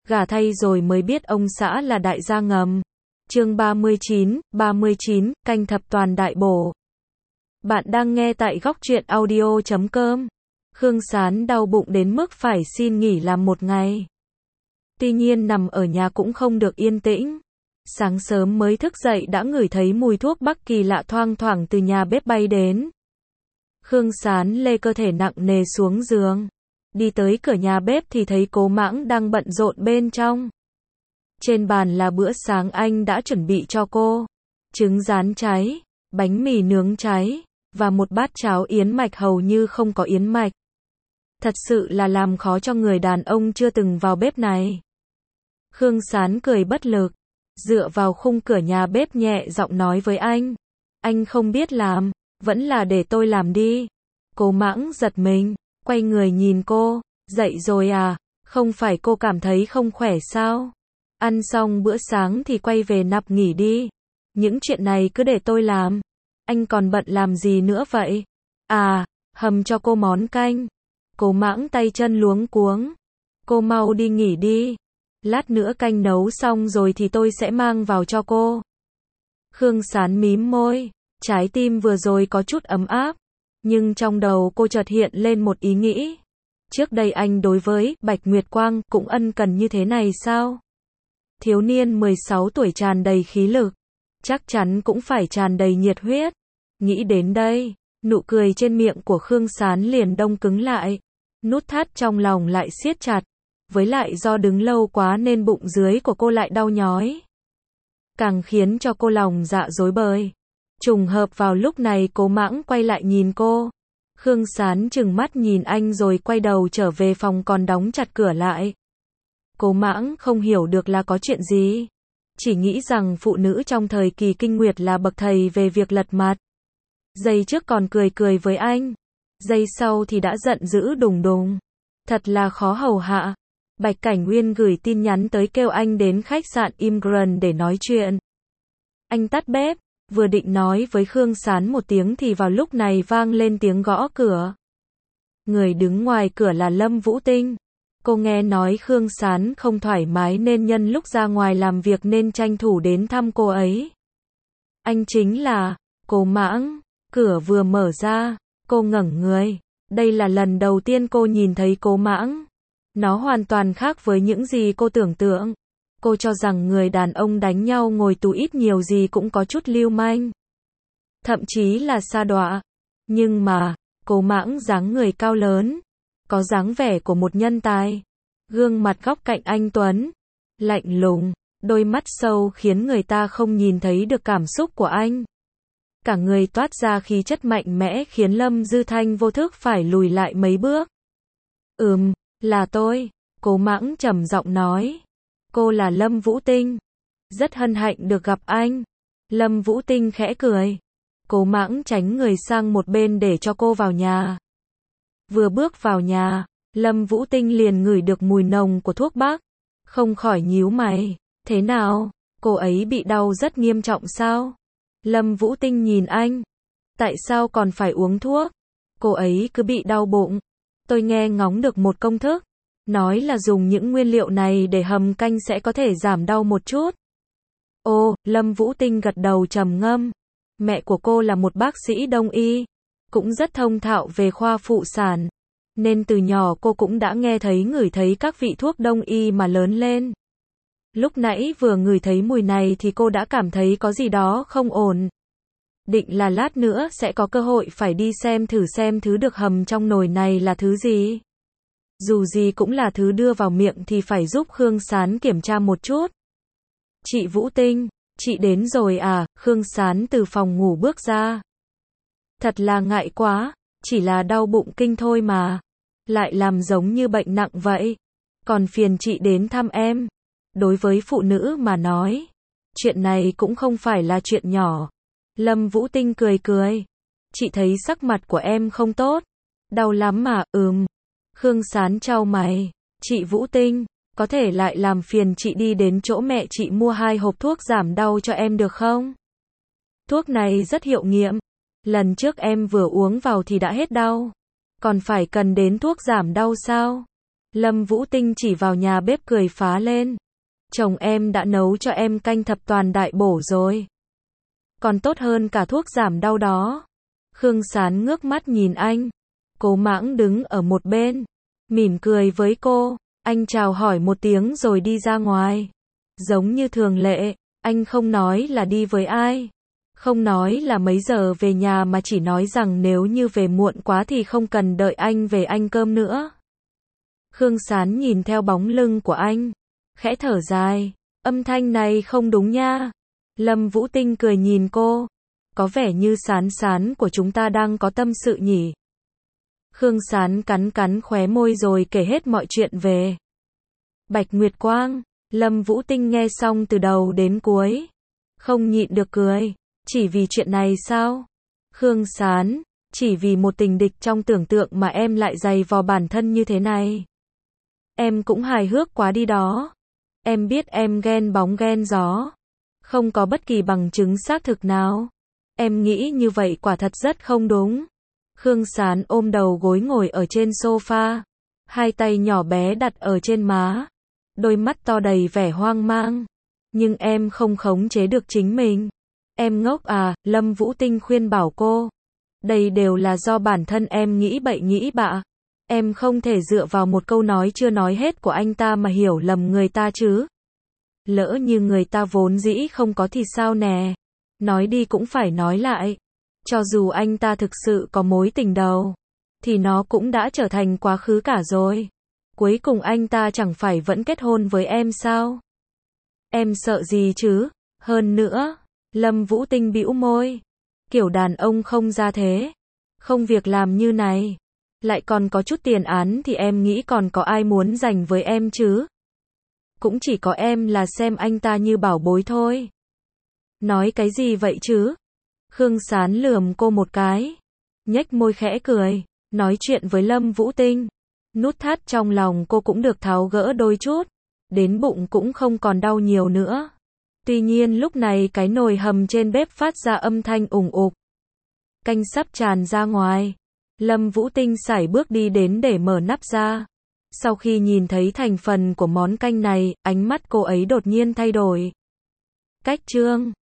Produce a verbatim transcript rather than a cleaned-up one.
gả thay rồi mới biết ông xã là đại gia ngầm. Chương ba mươi chín, ba mươi chín, canh thập toàn đại bổ. Bạn đang nghe tại góc truyện audio chấm com. Khương Sán đau bụng đến mức phải xin nghỉ làm một ngày. Tuy nhiên nằm ở nhà cũng không được yên tĩnh. Sáng sớm mới thức dậy đã ngửi thấy mùi thuốc bắc kỳ lạ thoang thoảng từ nhà bếp bay đến. Khương Sán lê cơ thể nặng nề xuống giường. Đi tới cửa nhà bếp thì thấy Cố Mãng đang bận rộn bên trong. Trên bàn là bữa sáng anh đã chuẩn bị cho cô. Trứng rán cháy, bánh mì nướng cháy, và một bát cháo yến mạch hầu như không có yến mạch. Thật sự là làm khó cho người đàn ông chưa từng vào bếp này. Khương Sán cười bất lực, dựa vào khung cửa nhà bếp nhẹ giọng nói với anh. Anh không biết làm, vẫn là để tôi làm đi. Cố Mãng giật mình, quay người nhìn cô, dậy rồi à, không phải cô cảm thấy không khỏe sao? Ăn xong bữa sáng thì quay về nạp nghỉ đi. Những chuyện này cứ để tôi làm. Anh còn bận làm gì nữa vậy? À, hầm cho cô món canh. Cố Mãng tay chân luống cuống. Cô mau đi nghỉ đi. Lát nữa canh nấu xong rồi thì tôi sẽ mang vào cho cô. Khương Sán mím môi. Trái tim vừa rồi có chút ấm áp. Nhưng trong đầu cô chợt hiện lên một ý nghĩ. Trước đây anh đối với Bạch Nguyệt Quang cũng ân cần như thế này sao? Thiếu niên mười sáu tuổi tràn đầy khí lực. Chắc chắn cũng phải tràn đầy nhiệt huyết. Nghĩ đến đây, nụ cười trên miệng của Khương Sán liền đông cứng lại. Nút thắt trong lòng lại siết chặt. Với lại do đứng lâu quá nên bụng dưới của cô lại đau nhói. Càng khiến cho cô lòng dạ rối bời. Trùng hợp vào lúc này Cố Mãng quay lại nhìn cô. Khương Sán trừng mắt nhìn anh rồi quay đầu trở về phòng còn đóng chặt cửa lại. Cố Mãng không hiểu được là có chuyện gì. Chỉ nghĩ rằng phụ nữ trong thời kỳ kinh nguyệt là bậc thầy về việc lật mặt. Giây trước còn cười cười với anh. Giây sau thì đã giận dữ đùng đùng. Thật là khó hầu hạ. Bạch Cảnh Uyên gửi tin nhắn tới kêu anh đến khách sạn Imgran để nói chuyện. Anh tắt bếp. Vừa định nói với Khương Sán một tiếng thì vào lúc này vang lên tiếng gõ cửa. Người đứng ngoài cửa là Lâm Vũ Tinh. Cô nghe nói Khương Sán không thoải mái nên nhân lúc ra ngoài làm việc nên tranh thủ đến thăm cô ấy. Anh chính là Cố Mãng. Cửa vừa mở ra, cô ngẩng người. Đây là lần đầu tiên cô nhìn thấy Cố Mãng. Nó hoàn toàn khác với những gì cô tưởng tượng. Cô cho rằng người đàn ông đánh nhau ngồi tù ít nhiều gì cũng có chút lưu manh. Thậm chí là sa đọa. Nhưng mà, Cố Mãng dáng người cao lớn. Có dáng vẻ của một nhân tài. Gương mặt góc cạnh anh tuấn. Lạnh lùng, đôi mắt sâu khiến người ta không nhìn thấy được cảm xúc của anh. Cả người toát ra khí chất mạnh mẽ khiến Lâm Dư Thanh vô thức phải lùi lại mấy bước. Ừm, là tôi, Cố Mãng trầm giọng nói. Cô là Lâm Vũ Tinh. Rất hân hạnh được gặp anh. Lâm Vũ Tinh khẽ cười. Cố Mãng tránh người sang một bên để cho cô vào nhà. Vừa bước vào nhà, Lâm Vũ Tinh liền ngửi được mùi nồng của thuốc bắc. Không khỏi nhíu mày. Thế nào? Cô ấy bị đau rất nghiêm trọng sao? Lâm Vũ Tinh nhìn anh. Tại sao còn phải uống thuốc? Cô ấy cứ bị đau bụng. Tôi nghe ngóng được một công thức. Nói là dùng những nguyên liệu này để hầm canh sẽ có thể giảm đau một chút. Ồ, Lâm Vũ Tinh gật đầu trầm ngâm. Mẹ của cô là một bác sĩ đông y. Cũng rất thông thạo về khoa phụ sản. Nên từ nhỏ cô cũng đã nghe thấy ngửi thấy các vị thuốc đông y mà lớn lên. Lúc nãy vừa ngửi thấy mùi này thì cô đã cảm thấy có gì đó không ổn. Định là lát nữa sẽ có cơ hội phải đi xem thử xem thứ được hầm trong nồi này là thứ gì. Dù gì cũng là thứ đưa vào miệng thì phải giúp Khương Sán kiểm tra một chút. Chị Vũ Tinh, chị đến rồi à? Khương Sán từ phòng ngủ bước ra. Thật là ngại quá, chỉ là đau bụng kinh thôi mà. Lại làm giống như bệnh nặng vậy. Còn phiền chị đến thăm em. Đối với phụ nữ mà nói, chuyện này cũng không phải là chuyện nhỏ. Lâm Vũ Tinh cười cười. Chị thấy sắc mặt của em không tốt. Đau lắm mà, ừm. Khương Sán chau mày. Chị Vũ Tinh, có thể lại làm phiền chị đi đến chỗ mẹ chị mua hai hộp thuốc giảm đau cho em được không? Thuốc này rất hiệu nghiệm. Lần trước em vừa uống vào thì đã hết đau. Còn phải cần đến thuốc giảm đau sao? Lâm Vũ Tinh chỉ vào nhà bếp cười phá lên. Chồng em đã nấu cho em canh thập toàn đại bổ rồi. Còn tốt hơn cả thuốc giảm đau đó. Khương Sán ngước mắt nhìn anh. Cố Mãng đứng ở một bên, mỉm cười với cô. Anh chào hỏi một tiếng rồi đi ra ngoài. Giống như thường lệ, anh không nói là đi với ai. Không nói là mấy giờ về nhà mà chỉ nói rằng nếu như về muộn quá thì không cần đợi anh về ăn cơm nữa. Khương Sán nhìn theo bóng lưng của anh, khẽ thở dài. Âm thanh này không đúng nha. Lâm Vũ Tinh cười nhìn cô. Có vẻ như Sán Sán của chúng ta đang có tâm sự nhỉ. Khương Sán cắn cắn khóe môi rồi kể hết mọi chuyện về Bạch Nguyệt Quang. Lâm Vũ Tinh nghe xong từ đầu đến cuối, không nhịn được cười. Chỉ vì chuyện này sao? Khương Sán, chỉ vì một tình địch trong tưởng tượng mà em lại dày vò bản thân như thế này. Em cũng hài hước quá đi đó. Em biết em ghen bóng ghen gió, không có bất kỳ bằng chứng xác thực nào. Em nghĩ như vậy quả thật rất không đúng. Khương Sán ôm đầu gối ngồi ở trên sofa, hai tay nhỏ bé đặt ở trên má, đôi mắt to đầy vẻ hoang mang. Nhưng em không khống chế được chính mình. Em ngốc à, Lâm Vũ Tinh khuyên bảo cô. Đây đều là do bản thân em nghĩ bậy nghĩ bạ. Em không thể dựa vào một câu nói chưa nói hết của anh ta mà hiểu lầm người ta chứ. Lỡ như người ta vốn dĩ không có thì sao nè. Nói đi cũng phải nói lại. Cho dù anh ta thực sự có mối tình đầu, thì nó cũng đã trở thành quá khứ cả rồi. Cuối cùng anh ta chẳng phải vẫn kết hôn với em sao? Em sợ gì chứ? Hơn nữa, Lâm Vũ Tinh bĩu môi. Kiểu đàn ông không ra thế, không việc làm như này, lại còn có chút tiền án thì em nghĩ còn có ai muốn giành với em chứ? Cũng chỉ có em là xem anh ta như bảo bối thôi. Nói cái gì vậy chứ? Khương Sán lườm cô một cái, nhếch môi khẽ cười. Nói chuyện với Lâm Vũ Tinh, nút thắt trong lòng cô cũng được tháo gỡ đôi chút, đến bụng cũng không còn đau nhiều nữa. Tuy nhiên lúc này cái nồi hầm trên bếp phát ra âm thanh ủng ục. Canh sắp tràn ra ngoài. Lâm Vũ Tinh sải bước đi đến để mở nắp ra. Sau khi nhìn thấy thành phần của món canh này, ánh mắt cô ấy đột nhiên thay đổi. Cách chương